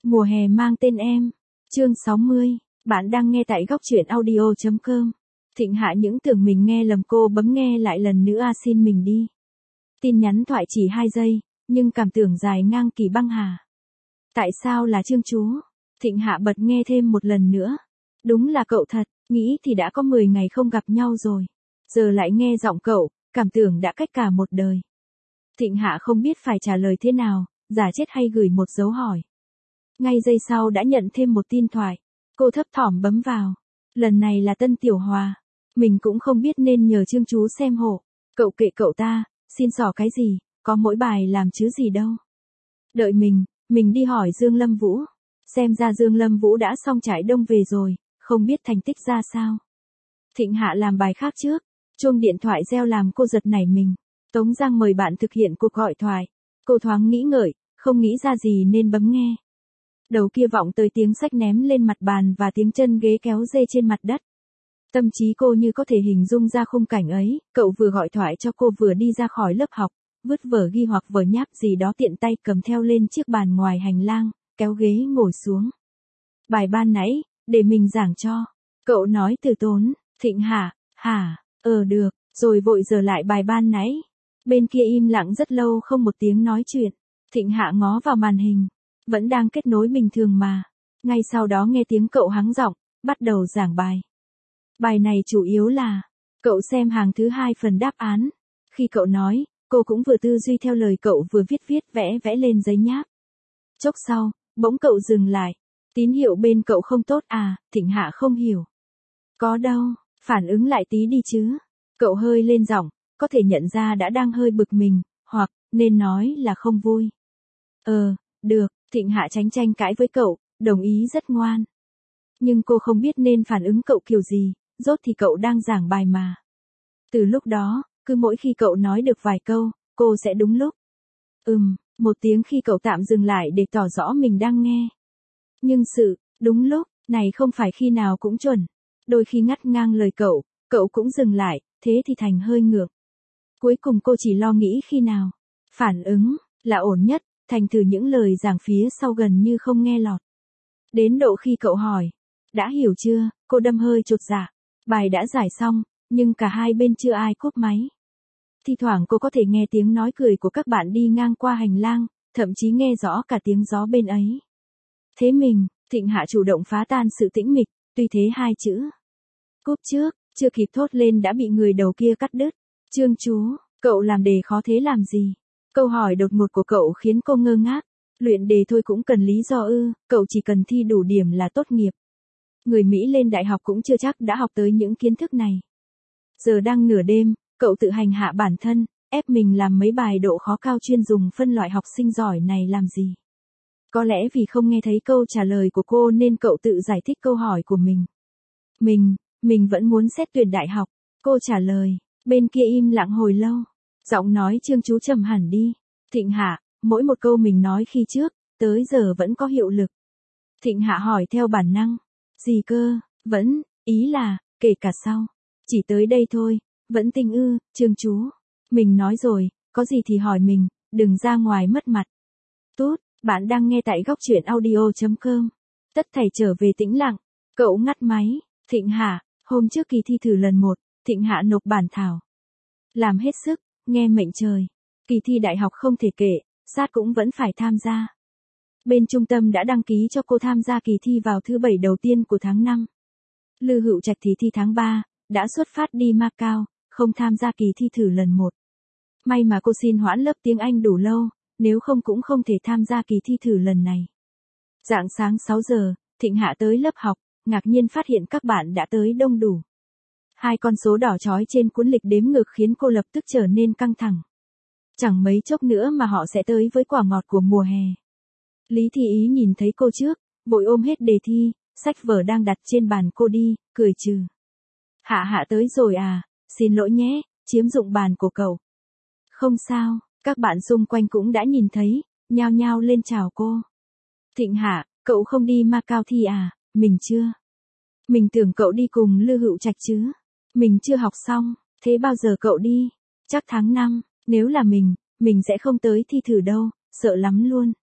Mùa hè mang tên em. Chương 60. Bạn đang nghe tại góc truyện audio.com. Thịnh Hạ những tưởng mình nghe lầm, cô bấm nghe lại lần nữa. Xin mình đi. Tin nhắn thoại chỉ 2 giây, nhưng cảm tưởng dài ngang kỳ băng hà. Tại sao là Trương chú? Thịnh Hạ bật nghe thêm một lần nữa. Đúng là cậu thật, nghĩ thì đã có 10 ngày không gặp nhau rồi. Giờ lại nghe giọng cậu, cảm tưởng đã cách cả một đời. Thịnh Hạ không biết phải trả lời thế nào, giả chết hay gửi một dấu hỏi. Ngay giây sau đã nhận thêm một tin thoại. Cô thấp thỏm bấm vào. Lần này là Tân Tiểu Hòa. Mình cũng không biết nên nhờ Trương chú xem hộ. Cậu kệ cậu ta, xin xỏ cái gì, có mỗi bài làm chứ gì đâu. Đợi mình đi hỏi Dương Lâm Vũ. Xem ra Dương Lâm Vũ đã xong trải đông về rồi, không biết thành tích ra sao. Thịnh Hạ làm bài khác trước. Chuông điện thoại reo làm cô giật nảy mình. Tống Giang mời bạn thực hiện cuộc gọi thoại. Cô thoáng nghĩ ngợi, không nghĩ ra gì nên bấm nghe. Đầu kia vọng tới tiếng sách ném lên mặt bàn và tiếng chân ghế kéo dê trên mặt đất. Tâm trí cô như có thể hình dung ra khung cảnh ấy, cậu vừa gọi thoại cho cô vừa đi ra khỏi lớp học, vứt vở ghi hoặc vở nháp gì đó tiện tay cầm theo lên chiếc bàn ngoài hành lang, kéo ghế ngồi xuống. Bài ban nãy, để mình giảng cho. Cậu nói từ tốn. Thịnh Hạ, hả, được, rồi vội giờ lại bài ban nãy. Bên kia im lặng rất lâu không một tiếng nói chuyện. Thịnh Hạ ngó vào màn hình. Vẫn đang kết nối bình thường mà. Ngay sau đó nghe tiếng cậu hắng giọng, bắt đầu giảng bài. Bài này chủ yếu là, cậu xem hàng thứ 2 phần đáp án. Khi cậu nói, cô cũng vừa tư duy theo lời cậu vừa viết vẽ lên giấy nháp. Chốc sau, bỗng cậu dừng lại. Tín hiệu bên cậu không tốt à? Thịnh Hạ không hiểu. Có đâu, phản ứng lại tí đi chứ. Cậu hơi lên giọng, có thể nhận ra đã đang hơi bực mình, hoặc, nên nói là không vui. Được, Thịnh Hạ tránh tranh cãi với cậu, đồng ý rất ngoan. Nhưng cô không biết nên phản ứng cậu kiểu gì, rốt thì cậu đang giảng bài mà. Từ lúc đó, cứ mỗi khi cậu nói được vài câu, cô sẽ đúng lúc. Một tiếng khi cậu tạm dừng lại để tỏ rõ mình đang nghe. Nhưng sự, đúng lúc, này không phải khi nào cũng chuẩn. Đôi khi ngắt ngang lời cậu cũng dừng lại, thế thì thành hơi ngược. Cuối cùng cô chỉ lo nghĩ khi nào phản ứng là ổn nhất, thành thử những lời giảng phía sau gần như không nghe lọt. Đến độ khi cậu hỏi, đã hiểu chưa, cô đâm hơi chột dạ. Bài đã giải xong, nhưng cả hai bên chưa ai cúp máy. Thi thoảng cô có thể nghe tiếng nói cười của các bạn đi ngang qua hành lang, thậm chí nghe rõ cả tiếng gió bên ấy. Thế Thịnh Hạ chủ động phá tan sự tĩnh mịch, tuy thế 2 chữ. Cúp trước, chưa kịp thốt lên đã bị người đầu kia cắt đứt. Trương chú, cậu làm đề khó thế làm gì? Câu hỏi đột ngột của cậu khiến cô ngơ ngác. Luyện đề thôi cũng cần lý do ư? Cậu chỉ cần thi đủ điểm là tốt nghiệp. Người Mỹ lên đại học cũng chưa chắc đã học tới những kiến thức này. Giờ đang nửa đêm, cậu tự hành hạ bản thân, ép mình làm mấy bài độ khó cao chuyên dùng phân loại học sinh giỏi này làm gì? Có lẽ vì không nghe thấy câu trả lời của cô nên cậu tự giải thích câu hỏi của mình. Mình vẫn muốn xét tuyển đại học. Cô trả lời, bên kia im lặng hồi lâu. Giọng nói Trương chú trầm hẳn đi. Thịnh Hạ, mỗi một câu mình nói khi trước, tới giờ vẫn có hiệu lực. Thịnh Hạ hỏi theo bản năng. Gì cơ, vẫn, ý là, kể cả sau. Chỉ tới đây thôi, vẫn tinh ư, Trương chú. Mình nói rồi, có gì thì hỏi mình, đừng ra ngoài mất mặt. Tốt, bạn đang nghe tại góc truyện audio.com. Tất thảy trở về tĩnh lặng. Cậu ngắt máy. Thịnh Hạ, hôm trước kỳ thi thử lần 1, Thịnh Hạ nộp bản thảo. Làm hết sức, nghe mệnh trời. Kỳ thi đại học không thể kể, sát cũng vẫn phải tham gia. Bên trung tâm đã đăng ký cho cô tham gia kỳ thi vào thứ 7 đầu tiên của tháng 5. Lư Hữu Trạch thì thi tháng 3, đã xuất phát đi Macau, không tham gia kỳ thi thử lần 1. May mà cô xin hoãn lớp tiếng Anh đủ lâu, nếu không cũng không thể tham gia kỳ thi thử lần này. Rạng sáng 6 giờ, Thịnh Hạ tới lớp học, ngạc nhiên phát hiện các bạn đã tới đông đủ. 2 con số đỏ chói trên cuốn lịch đếm ngược khiến cô lập tức trở nên căng thẳng. Chẳng mấy chốc nữa mà họ sẽ tới với quả ngọt của mùa hè. Lý Thị Ý nhìn thấy cô trước, vội ôm hết đề thi, sách vở đang đặt trên bàn cô đi, cười trừ. Hạ tới rồi à, xin lỗi nhé, chiếm dụng bàn của cậu. Không sao, các bạn xung quanh cũng đã nhìn thấy, nhao nhao lên chào cô. Thịnh Hạ, cậu không đi Macau thi à? Mình chưa. Mình tưởng cậu đi cùng Lư Hữu Trạch chứ. Mình chưa học xong, thế bao giờ cậu đi? Chắc tháng 5, nếu là mình sẽ không tới thi thử đâu, sợ lắm luôn.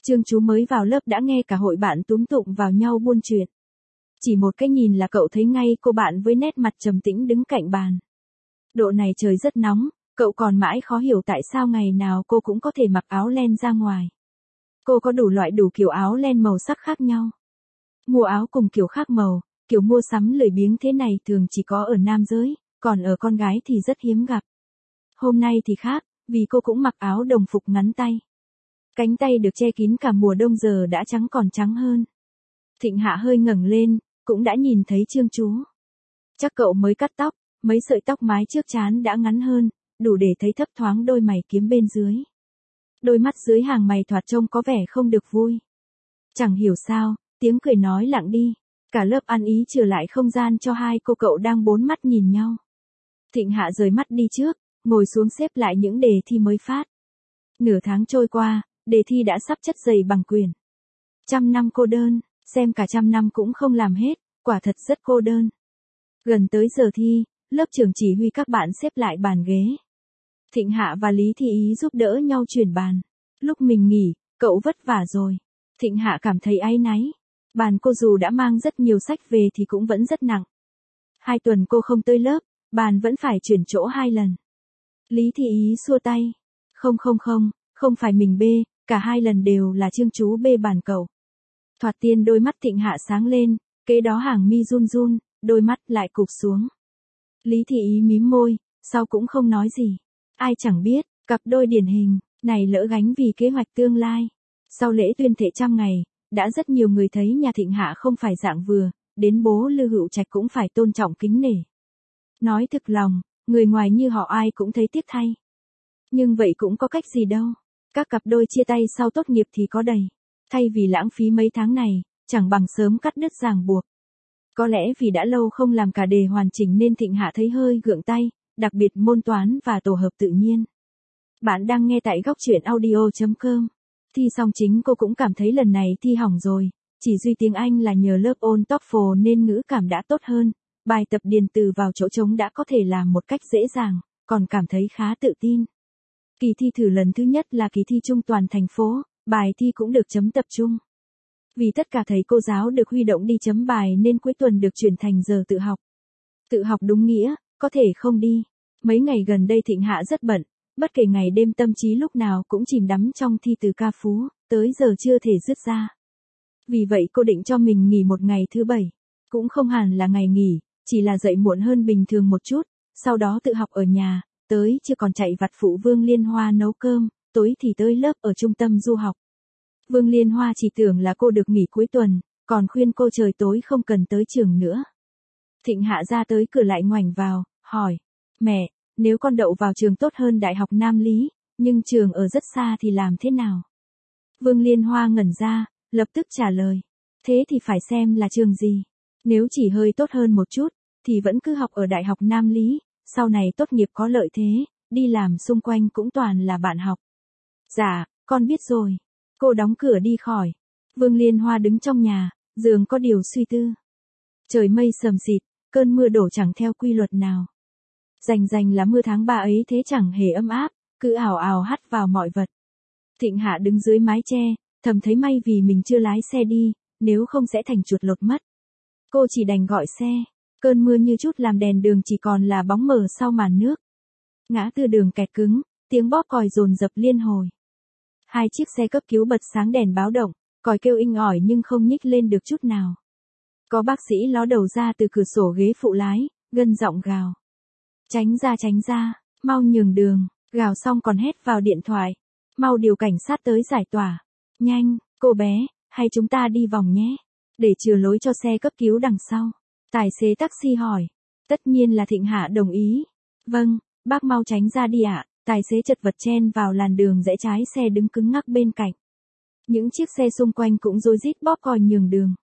Trương Chú mới vào lớp đã nghe cả hội bạn túm tụm vào nhau buôn chuyện. Chỉ một cái nhìn là cậu thấy ngay cô bạn với nét mặt trầm tĩnh đứng cạnh bàn. Độ này trời rất nóng, cậu còn mãi khó hiểu tại sao ngày nào cô cũng có thể mặc áo len ra ngoài. Cô có đủ loại đủ kiểu áo len màu sắc khác nhau. Mua áo cùng kiểu khác màu, kiểu mua sắm lười biếng thế này thường chỉ có ở nam giới, còn ở con gái thì rất hiếm gặp. Hôm nay thì khác, vì cô cũng mặc áo đồng phục ngắn tay. Cánh tay được che kín cả mùa đông giờ đã trắng còn trắng hơn. Thịnh Hạ hơi ngẩng lên, cũng đã nhìn thấy Trương Chú. Chắc cậu mới cắt tóc, mấy sợi tóc mái trước trán đã ngắn hơn, đủ để thấy thấp thoáng đôi mày kiếm bên dưới. Đôi mắt dưới hàng mày thoạt trông có vẻ không được vui. Chẳng hiểu sao, tiếng cười nói lặng đi. Cả lớp ăn ý trở lại không gian cho hai cô cậu đang bốn mắt nhìn nhau. Thịnh Hạ rời mắt đi trước, ngồi xuống xếp lại những đề thi mới phát. Nửa tháng trôi qua, đề thi đã sắp chất đầy bằng quyển. 100 năm cô đơn, xem cả 100 năm cũng không làm hết, quả thật rất cô đơn. Gần tới giờ thi, lớp trưởng chỉ huy các bạn xếp lại bàn ghế. Thịnh Hạ và Lý Thi Ý giúp đỡ nhau chuyển bàn. Lúc mình nghỉ, cậu vất vả rồi. Thịnh Hạ cảm thấy áy náy. Bàn cô dù đã mang rất nhiều sách về thì cũng vẫn rất nặng. 2 tuần cô không tới lớp, bàn vẫn phải chuyển chỗ 2 lần. Lý Thi Ý xua tay. Không phải mình bê, cả 2 lần đều là Trương Chú bê bàn cậu. Thoạt tiên đôi mắt Thịnh Hạ sáng lên, kế đó hàng mi run run, đôi mắt lại cụp xuống. Lý Thi Ý mím môi, sau cũng không nói gì. Ai chẳng biết, cặp đôi điển hình, này lỡ gánh vì kế hoạch tương lai. Sau lễ tuyên thệ 100 ngày, đã rất nhiều người thấy nhà Thịnh Hạ không phải dạng vừa, đến bố Lư Hữu Trạch cũng phải tôn trọng kính nể. Nói thực lòng, người ngoài như họ ai cũng thấy tiếc thay. Nhưng vậy cũng có cách gì đâu. Các cặp đôi chia tay sau tốt nghiệp thì có đầy. Thay vì lãng phí mấy tháng này, chẳng bằng sớm cắt đứt ràng buộc. Có lẽ vì đã lâu không làm cả đề hoàn chỉnh nên Thịnh Hạ thấy hơi gượng tay, đặc biệt môn toán và tổ hợp tự nhiên. Bạn đang nghe tại góc truyện audio.com. Thi xong chính cô cũng cảm thấy lần này thi hỏng rồi, chỉ duy tiếng Anh là nhờ lớp ôn TOEFL nên ngữ cảm đã tốt hơn, bài tập điền từ vào chỗ trống đã có thể làm một cách dễ dàng, còn cảm thấy khá tự tin. Kỳ thi thử lần thứ nhất là kỳ thi chung toàn thành phố, bài thi cũng được chấm tập trung. Vì tất cả thầy cô giáo được huy động đi chấm bài nên cuối tuần được chuyển thành giờ tự học. Tự học đúng nghĩa, có thể không đi. Mấy ngày gần đây Thịnh Hạ rất bận, bất kể ngày đêm tâm trí lúc nào cũng chìm đắm trong thi từ ca phú, tới giờ chưa thể dứt ra. Vì vậy cô định cho mình nghỉ một ngày thứ 7. Cũng không hẳn là ngày nghỉ, chỉ là dậy muộn hơn bình thường một chút, sau đó tự học ở nhà, tới chưa còn chạy vặt phụ Vương Liên Hoa nấu cơm, tối thì tới lớp ở trung tâm du học. Vương Liên Hoa chỉ tưởng là cô được nghỉ cuối tuần, còn khuyên cô trời tối không cần tới trường nữa. Thịnh Hạ ra tới cửa lại ngoảnh vào, hỏi, mẹ, nếu con đậu vào trường tốt hơn Đại học Nam Lý, nhưng trường ở rất xa thì làm thế nào? Vương Liên Hoa ngẩn ra, lập tức trả lời, thế thì phải xem là trường gì. Nếu chỉ hơi tốt hơn một chút, thì vẫn cứ học ở Đại học Nam Lý, sau này tốt nghiệp có lợi thế, đi làm xung quanh cũng toàn là bạn học. Dạ, con biết rồi. Cô đóng cửa đi khỏi. Vương Liên Hoa đứng trong nhà, giường có điều suy tư. Trời mây sầm xịt, cơn mưa đổ chẳng theo quy luật nào. Rành là mưa tháng 3 ấy thế chẳng hề ấm áp, cứ ào ào hắt vào mọi vật. Thịnh Hạ đứng dưới mái che, thầm thấy may vì mình chưa lái xe đi, nếu không sẽ thành chuột lột mất. Cô chỉ đành gọi xe, cơn mưa như chút làm đèn đường chỉ còn là bóng mờ sau màn nước. Ngã tư đường kẹt cứng, tiếng bóp còi dồn dập liên hồi. 2 chiếc xe cấp cứu bật sáng đèn báo động, còi kêu inh ỏi nhưng không nhích lên được chút nào. Có bác sĩ ló đầu ra từ cửa sổ ghế phụ lái, gân giọng gào. Tránh ra, mau nhường đường, gào xong còn hét vào điện thoại. Mau điều cảnh sát tới giải tỏa. Nhanh, cô bé, hay chúng ta đi vòng nhé, để chừa lối cho xe cấp cứu đằng sau. Tài xế taxi hỏi. Tất nhiên là Thịnh Hạ đồng ý. Vâng, bác mau tránh ra đi ạ. Tài xế chật vật chen vào làn đường rẽ trái xe đứng cứng ngắc bên cạnh. Những chiếc xe xung quanh cũng rối rít bóp còi nhường đường.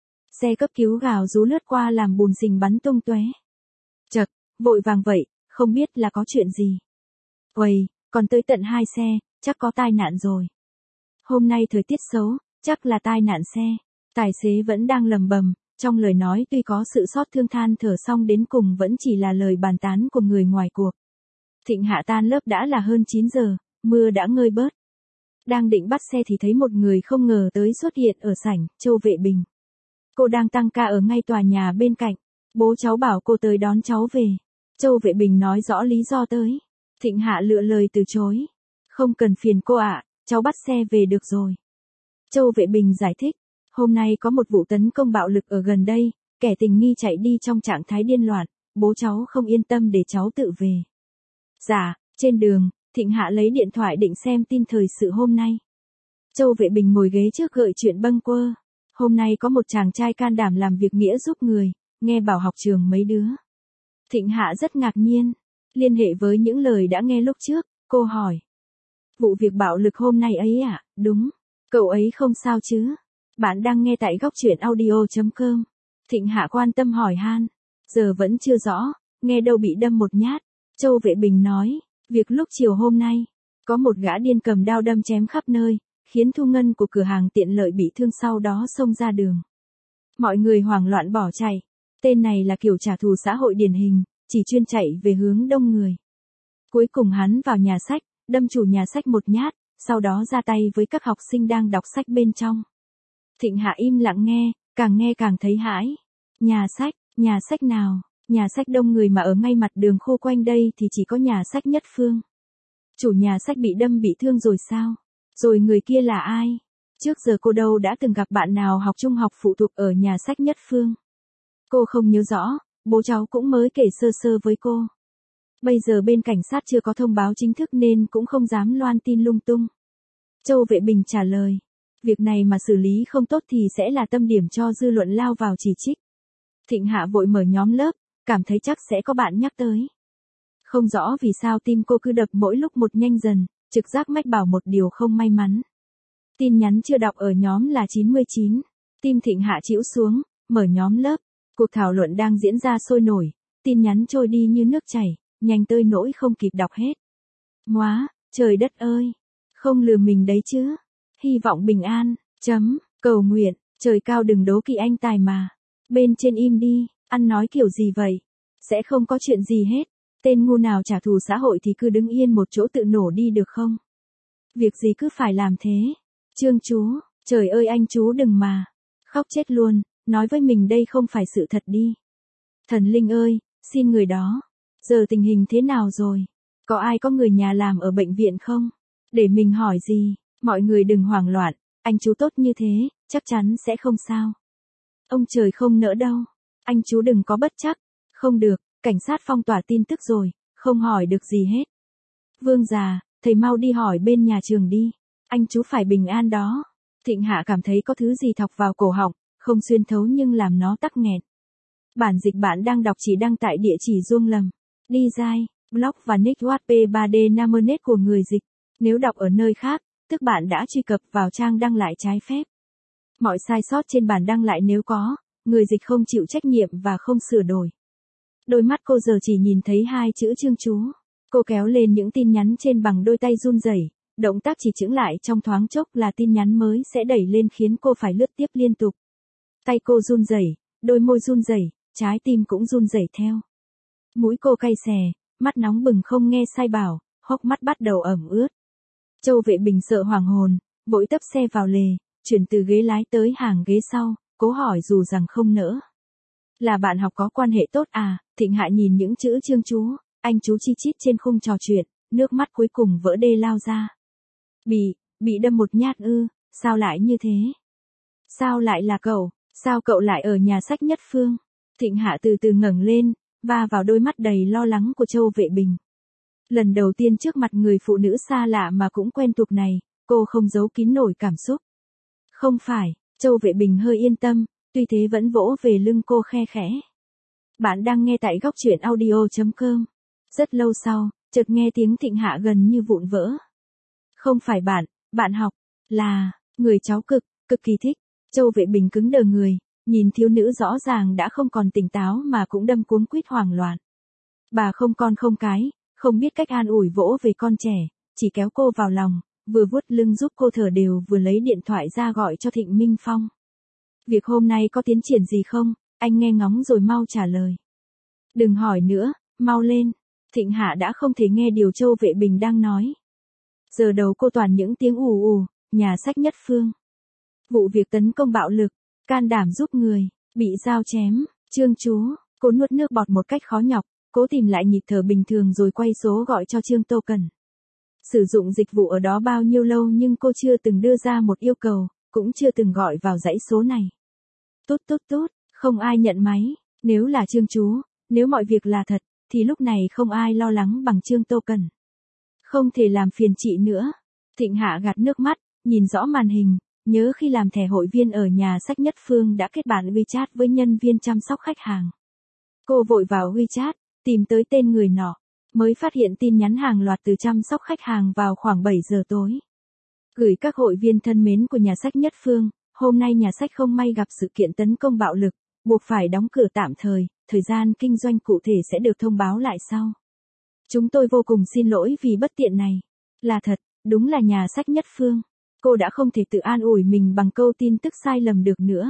Xe cấp cứu gào rú lướt qua làm bùn sình bắn tung tóe. Chật, vội vàng vậy, không biết là có chuyện gì. Uầy, còn tới tận 2 xe, chắc có tai nạn rồi. Hôm nay thời tiết xấu, chắc là tai nạn xe. Tài xế vẫn đang lầm bầm, trong lời nói tuy có sự xót thương than thở song đến cùng vẫn chỉ là lời bàn tán của người ngoài cuộc. Thịnh Hạ tan lớp đã là hơn 9 giờ, mưa đã ngơi bớt. Đang định bắt xe thì thấy một người không ngờ tới xuất hiện ở sảnh, Châu Vệ Bình. Cô đang tăng ca ở ngay tòa nhà bên cạnh. Bố cháu bảo cô tới đón cháu về. Châu Vệ Bình nói rõ lý do tới. Thịnh Hạ lựa lời từ chối. Không cần phiền cô ạ, cháu bắt xe về được rồi. Châu Vệ Bình giải thích. Hôm nay có một vụ tấn công bạo lực ở gần đây, kẻ tình nghi chạy đi trong trạng thái điên loạn, bố cháu không yên tâm để cháu tự về. Dạ, trên đường, Thịnh Hạ lấy điện thoại định xem tin thời sự hôm nay. Châu Vệ Bình ngồi ghế trước gợi chuyện bâng quơ. Hôm nay có một chàng trai can đảm làm việc nghĩa giúp người, nghe bảo học trường mấy đứa. Thịnh Hạ rất ngạc nhiên, liên hệ với những lời đã nghe lúc trước, cô hỏi. Vụ việc bạo lực hôm nay ấy à, đúng, cậu ấy không sao chứ? Bạn đang nghe tại góc truyện audio.com. Thịnh Hạ quan tâm hỏi han. Giờ vẫn chưa rõ, nghe đâu bị đâm một nhát. Châu Vệ Bình nói, việc lúc chiều hôm nay, có một gã điên cầm đao đâm chém khắp nơi, khiến thu ngân của cửa hàng tiện lợi bị thương sau đó xông ra đường. Mọi người hoảng loạn bỏ chạy. Tên này là kiểu trả thù xã hội điển hình, chỉ chuyên chạy về hướng đông người. Cuối cùng hắn vào nhà sách, đâm chủ nhà sách một nhát, sau đó ra tay với các học sinh đang đọc sách bên trong. Thịnh Hạ im lặng nghe càng thấy hãi. Nhà sách nào? Nhà sách đông người mà ở ngay mặt đường khô quanh đây thì chỉ có nhà sách Nhất Phương. Chủ nhà sách bị đâm bị thương rồi sao? Rồi người kia là ai? Trước giờ cô đâu đã từng gặp bạn nào học trung học phụ thuộc ở nhà sách Nhất Phương. Cô không nhớ rõ, bố cháu cũng mới kể sơ sơ với cô. Bây giờ bên cảnh sát chưa có thông báo chính thức nên cũng không dám loan tin lung tung. Châu Vệ Bình trả lời. Việc này mà xử lý không tốt thì sẽ là tâm điểm cho dư luận lao vào chỉ trích. Thịnh Hạ vội mở nhóm lớp, cảm thấy chắc sẽ có bạn nhắc tới. Không rõ vì sao tim cô cứ đập mỗi lúc một nhanh dần, trực giác mách bảo một điều không may mắn. Tin nhắn chưa đọc ở nhóm là 99. Tim Thịnh Hạ chĩu xuống, mở nhóm lớp. Cuộc thảo luận đang diễn ra sôi nổi, tin nhắn trôi đi như nước chảy, nhanh tới nỗi không kịp đọc hết. Móa, trời đất ơi, không lừa mình đấy chứ. Hy vọng bình an, cầu nguyện, trời cao đừng đố kỵ anh tài mà. Bên trên im đi, ăn nói kiểu gì vậy? Sẽ không có chuyện gì hết. Tên ngu nào trả thù xã hội thì cứ đứng yên một chỗ tự nổ đi được không? Việc gì cứ phải làm thế? Trương chú, trời ơi anh chú đừng mà. Khóc chết luôn, nói với mình đây không phải sự thật đi. Thần linh ơi, xin người đó. Giờ tình hình thế nào rồi? Có ai có người nhà làm ở bệnh viện không? Để mình hỏi gì? Mọi người đừng hoảng loạn, anh chú tốt như thế, chắc chắn sẽ không sao. Ông trời không nỡ đâu. Anh chú đừng có bất chắc. Không được, cảnh sát phong tỏa tin tức rồi, không hỏi được gì hết. Vương già, thầy mau đi hỏi bên nhà trường đi. Anh chú phải bình an đó. Thịnh Hạ cảm thấy có thứ gì thọc vào cổ họng, không xuyên thấu nhưng làm nó tắc nghẹn. Bản dịch bạn đang đọc chỉ đăng tại địa chỉ Duông Lầm. Design, blog và nick WordPress 3D Namernet của người dịch. Nếu đọc ở nơi khác, tức bạn đã truy cập vào trang đăng lại trái phép. Mọi sai sót trên bản đăng lại nếu có, người dịch không chịu trách nhiệm và không sửa đổi. Đôi mắt cô giờ chỉ nhìn thấy hai chữ Trương chú. Cô kéo lên những tin nhắn trên bằng đôi tay run rẩy, động tác chỉ chững lại trong thoáng chốc là tin nhắn mới sẽ đẩy lên khiến cô phải lướt tiếp liên tục. Tay cô run rẩy, đôi môi run rẩy, trái tim cũng run rẩy theo. Mũi cô cay xè, mắt nóng bừng không nghe sai bảo, hốc mắt bắt đầu ẩm ướt. Châu Vệ Bình sợ hoàng hồn, vội tấp xe vào lề, chuyển từ ghế lái tới hàng ghế sau, cố hỏi dù rằng không nỡ. Là bạn học có quan hệ tốt à? Thịnh Hạ nhìn những chữ Trương chú, anh chú chi chít trên khung trò chuyện, nước mắt cuối cùng vỡ đê lao ra. Bị đâm một nhát ư, sao lại như thế? Sao lại là cậu? Sao cậu lại ở nhà sách Nhất Phương? Thịnh Hạ từ từ ngẩng lên, va vào đôi mắt đầy lo lắng của Châu Vệ Bình. Lần đầu tiên trước mặt người phụ nữ xa lạ mà cũng quen thuộc này, cô không giấu kín nổi cảm xúc. Không phải, Châu Vệ Bình hơi yên tâm, tuy thế vẫn vỗ về lưng cô khe khẽ. Bạn đang nghe tại góc truyện audio.com. Rất lâu sau, chợt nghe tiếng Thịnh Hạ gần như vụn vỡ. Không phải bạn học, là, người cháu cực kỳ thích. Châu Vệ Bình cứng đờ người, nhìn thiếu nữ rõ ràng đã không còn tỉnh táo mà cũng đâm cuống quýt hoảng loạn. Bà không con không cái, không biết cách an ủi vỗ về con trẻ, chỉ kéo cô vào lòng, vừa vuốt lưng giúp cô thở đều vừa lấy điện thoại ra gọi cho Thịnh Minh Phong. Việc hôm nay có tiến triển gì không? Anh nghe ngóng rồi mau trả lời. Đừng hỏi nữa, mau lên. Thịnh Hạ đã không thể nghe điều Châu Vệ Bình đang nói. Giờ đầu cô toàn những tiếng ù ù, nhà sách Nhất Phương. Vụ việc tấn công bạo lực, can đảm giúp người, bị dao chém, Trương Chú, cô nuốt nước bọt một cách khó nhọc, cố tìm lại nhịp thở bình thường rồi quay số gọi cho Trương Tô Cần. Sử dụng dịch vụ ở đó bao nhiêu lâu nhưng cô chưa từng đưa ra một yêu cầu, cũng chưa từng gọi vào dãy số này. Tút tút tút, không ai nhận máy, nếu là Trương Chú, nếu mọi việc là thật, thì lúc này không ai lo lắng bằng Trương Tô Cần. Không thể làm phiền chị nữa. Thịnh Hạ gạt nước mắt, nhìn rõ màn hình, nhớ khi làm thẻ hội viên ở nhà sách Nhất Phương đã kết bạn WeChat với nhân viên chăm sóc khách hàng. Cô vội vào WeChat, tìm tới tên người nọ, mới phát hiện tin nhắn hàng loạt từ chăm sóc khách hàng vào khoảng 7 giờ tối. Gửi các hội viên thân mến của nhà sách Nhất Phương, hôm nay nhà sách không may gặp sự kiện tấn công bạo lực, buộc phải đóng cửa tạm thời gian kinh doanh cụ thể sẽ được thông báo lại sau. Chúng tôi vô cùng xin lỗi vì bất tiện này. Là thật, đúng là nhà sách Nhất Phương. Cô đã không thể tự an ủi mình bằng câu tin tức sai lầm được nữa.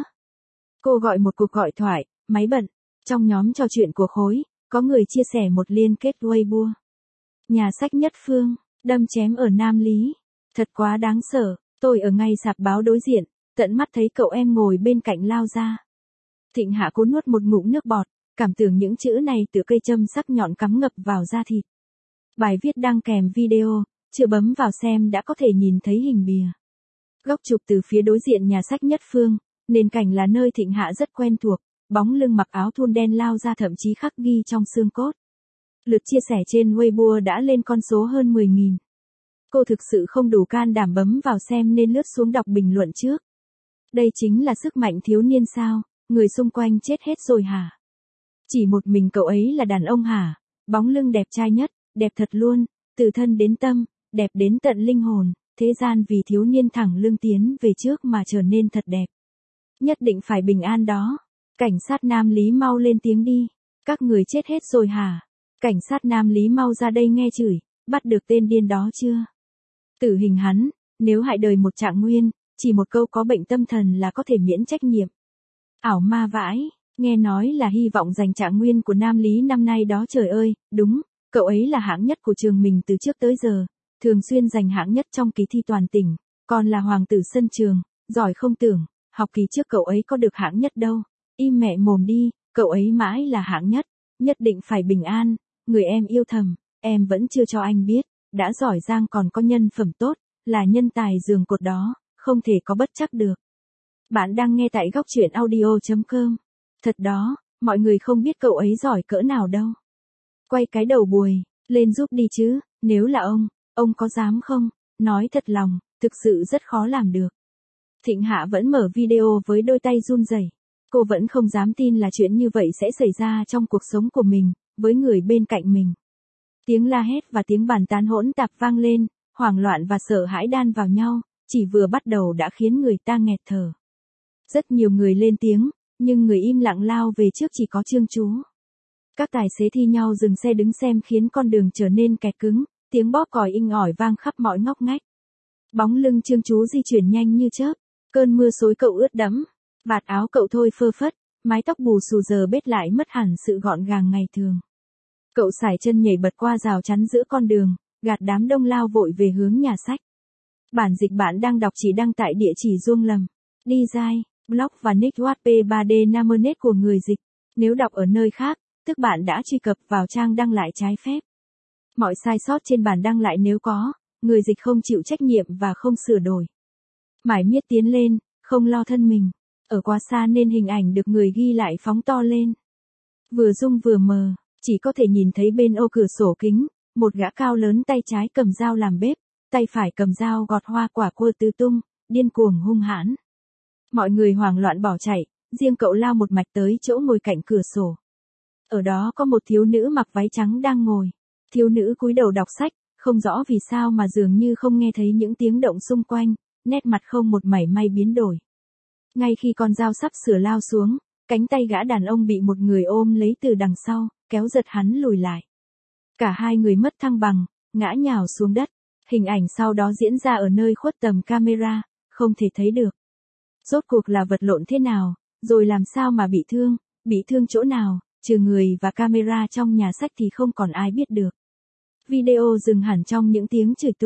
Cô gọi một cuộc gọi thoại, máy bận. Trong nhóm trò chuyện của khối, có người chia sẻ một liên kết Weibo. Nhà sách Nhất Phương, đâm chém ở Nam Lý. Thật quá đáng sợ, tôi ở ngay sạp báo đối diện, tận mắt thấy cậu em ngồi bên cạnh lao ra. Thịnh Hạ cố nuốt một ngụm nước bọt, cảm tưởng những chữ này tựa cây châm sắc nhọn cắm ngập vào da thịt. Bài viết đăng kèm video, chưa bấm vào xem đã có thể nhìn thấy hình bìa. Góc chụp từ phía đối diện nhà sách Nhất Phương, nền cảnh là nơi Thịnh Hạ rất quen thuộc, bóng lưng mặc áo thun đen lao ra thậm chí khắc ghi trong xương cốt. Lượt chia sẻ trên Weibo đã lên con số hơn 10.000. Cô thực sự không đủ can đảm bấm vào xem nên lướt xuống đọc bình luận trước. Đây chính là sức mạnh thiếu niên sao, người xung quanh chết hết rồi hả? Chỉ một mình cậu ấy là đàn ông hả? Bóng lưng đẹp trai nhất, đẹp thật luôn, từ thân đến tâm, đẹp đến tận linh hồn, thế gian vì thiếu niên thẳng lưng tiến về trước mà trở nên thật đẹp. Nhất định phải bình an đó. Cảnh sát Nam Lý mau lên tiếng đi. Các người chết hết rồi hả? Cảnh sát Nam Lý mau ra đây nghe chửi, bắt được tên điên đó chưa? Tử hình hắn, nếu hại đời một Trạng Nguyên, chỉ một câu có bệnh tâm thần là có thể miễn trách nhiệm. Ảo ma vãi, nghe nói là hy vọng giành Trạng Nguyên của Nam Lý năm nay đó trời ơi, đúng, cậu ấy là hạng nhất của trường mình từ trước tới giờ, thường xuyên giành hạng nhất trong kỳ thi toàn tỉnh, còn là hoàng tử sân trường, giỏi không tưởng, học kỳ trước cậu ấy có được hạng nhất đâu, im mẹ mồm đi, cậu ấy mãi là hạng nhất, nhất định phải bình an, người em yêu thầm, em vẫn chưa cho anh biết, đã giỏi giang còn có nhân phẩm tốt, là nhân tài giường cột đó, không thể có bất trắc được. Bạn đang nghe tại góc truyện audio.com. Thật đó, mọi người không biết cậu ấy giỏi cỡ nào đâu. Quay cái đầu buồi, lên giúp đi chứ, nếu là ông có dám không? Nói thật lòng, thực sự rất khó làm được. Thịnh Hạ vẫn mở video với đôi tay run rẩy. Cô vẫn không dám tin là chuyện như vậy sẽ xảy ra trong cuộc sống của mình, với người bên cạnh mình. Tiếng la hét và tiếng bàn tán hỗn tạp vang lên, hoảng loạn và sợ hãi đan vào nhau, chỉ vừa bắt đầu đã khiến người ta nghẹt thở. Rất nhiều người lên tiếng, nhưng người im lặng lao về trước chỉ có Trương Chú. Các tài xế thi nhau dừng xe đứng xem khiến con đường trở nên kẹt cứng, tiếng bóp còi inh ỏi vang khắp mọi ngóc ngách. Bóng lưng Trương Chú di chuyển nhanh như chớp, cơn mưa xối cậu ướt đẫm, vạt áo cậu thôi phơ phất, mái tóc bù xù giờ bết lại mất hẳn sự gọn gàng ngày thường. Cậu sải chân nhảy bật qua rào chắn giữa con đường, gạt đám đông lao vội về hướng nhà sách. Bản dịch bạn đang đọc chỉ đăng tại địa chỉ Duông Lầm, Design, Blog và Nick WP 3D Namernet của người dịch. Nếu đọc ở nơi khác, tức bạn đã truy cập vào trang đăng lại trái phép. Mọi sai sót trên bản đăng lại nếu có, người dịch không chịu trách nhiệm và không sửa đổi. Mải miết tiến lên, không lo thân mình. Ở quá xa nên hình ảnh được người ghi lại phóng to lên. Vừa rung vừa mờ, chỉ có thể nhìn thấy bên ô cửa sổ kính, một gã cao lớn tay trái cầm dao làm bếp, tay phải cầm dao gọt hoa quả cua tứ tung, điên cuồng hung hãn. Mọi người hoảng loạn bỏ chạy, riêng cậu lao một mạch tới chỗ ngồi cạnh cửa sổ. Ở đó có một thiếu nữ mặc váy trắng đang ngồi. Thiếu nữ cúi đầu đọc sách, không rõ vì sao mà dường như không nghe thấy những tiếng động xung quanh, nét mặt không một mảy may biến đổi. Ngay khi con dao sắp sửa lao xuống, cánh tay gã đàn ông bị một người ôm lấy từ đằng sau, kéo giật hắn lùi lại. Cả hai người mất thăng bằng, ngã nhào xuống đất. Hình ảnh sau đó diễn ra ở nơi khuất tầm camera, không thể thấy được. Rốt cuộc là vật lộn thế nào, rồi làm sao mà bị thương chỗ nào, trừ người và camera trong nhà sách thì không còn ai biết được. Video dừng hẳn trong những tiếng chửi tục.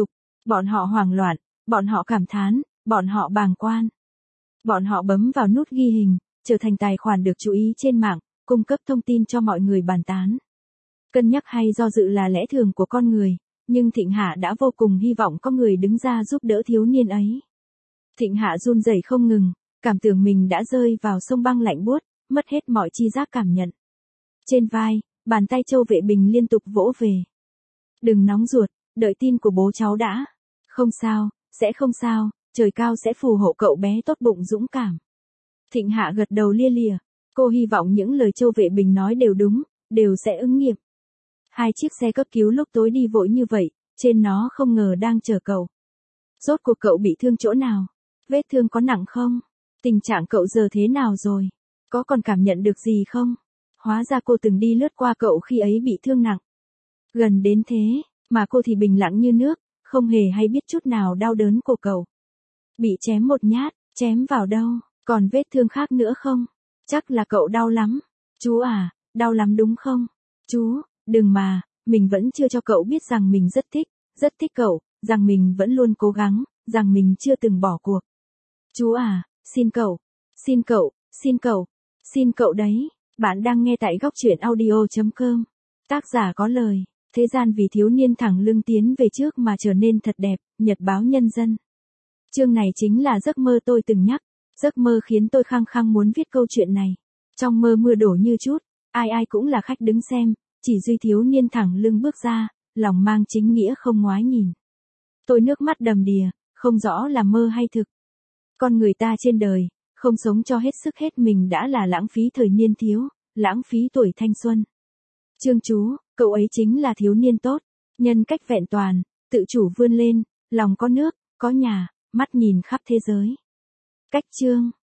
Bọn họ hoảng loạn, bọn họ cảm thán, bọn họ bàng quan. Bọn họ bấm vào nút ghi hình, trở thành tài khoản được chú ý trên mạng, cung cấp thông tin cho mọi người bàn tán. Cân nhắc hay do dự là lẽ thường của con người, nhưng Thịnh Hạ đã vô cùng hy vọng có người đứng ra giúp đỡ thiếu niên ấy. Thịnh Hạ run rẩy không ngừng, cảm tưởng mình đã rơi vào sông băng lạnh buốt, mất hết mọi chi giác cảm nhận. Trên vai, bàn tay Châu Vệ Bình liên tục vỗ về. Đừng nóng ruột, đợi tin của bố cháu đã. Không sao, sẽ không sao, trời cao sẽ phù hộ cậu bé tốt bụng dũng cảm. Thịnh Hạ gật đầu lia lịa, cô hy vọng những lời Châu Vệ Bình nói đều đúng, đều sẽ ứng nghiệm. 2 chiếc xe cấp cứu lúc tối đi vội như vậy, trên nó không ngờ đang chờ cậu. Rốt cuộc cậu bị thương chỗ nào? Vết thương có nặng không? Tình trạng cậu giờ thế nào rồi? Có còn cảm nhận được gì không? Hóa ra cô từng đi lướt qua cậu khi ấy bị thương nặng. Gần đến thế, mà cô thì bình lặng như nước, không hề hay biết chút nào đau đớn của cậu. Bị chém một nhát, chém vào đâu, còn vết thương khác nữa không? Chắc là cậu đau lắm. Chú à, đau lắm đúng không? Chú, đừng mà, mình vẫn chưa cho cậu biết rằng mình rất thích cậu, rằng mình vẫn luôn cố gắng, rằng mình chưa từng bỏ cuộc. Chú à, xin cậu, xin cậu, xin cậu, xin cậu đấy. Bạn đang nghe tại góc truyện audio.com. Tác giả có lời, thế gian vì thiếu niên thẳng lưng tiến về trước mà trở nên thật đẹp, Nhật báo Nhân dân. Chương này chính là giấc mơ tôi từng nhắc, giấc mơ khiến tôi khăng khăng muốn viết câu chuyện này. Trong mơ mưa đổ như chút, ai ai cũng là khách đứng xem, chỉ duy thiếu niên thẳng lưng bước ra, lòng mang chính nghĩa không ngoái nhìn. Tôi nước mắt đầm đìa, không rõ là mơ hay thực. Con người ta trên đời, không sống cho hết sức hết mình đã là lãng phí thời niên thiếu, lãng phí tuổi thanh xuân. Trương Chú, cậu ấy chính là thiếu niên tốt, nhân cách vẹn toàn, tự chủ vươn lên, lòng có nước, có nhà, mắt nhìn khắp thế giới. Cách chương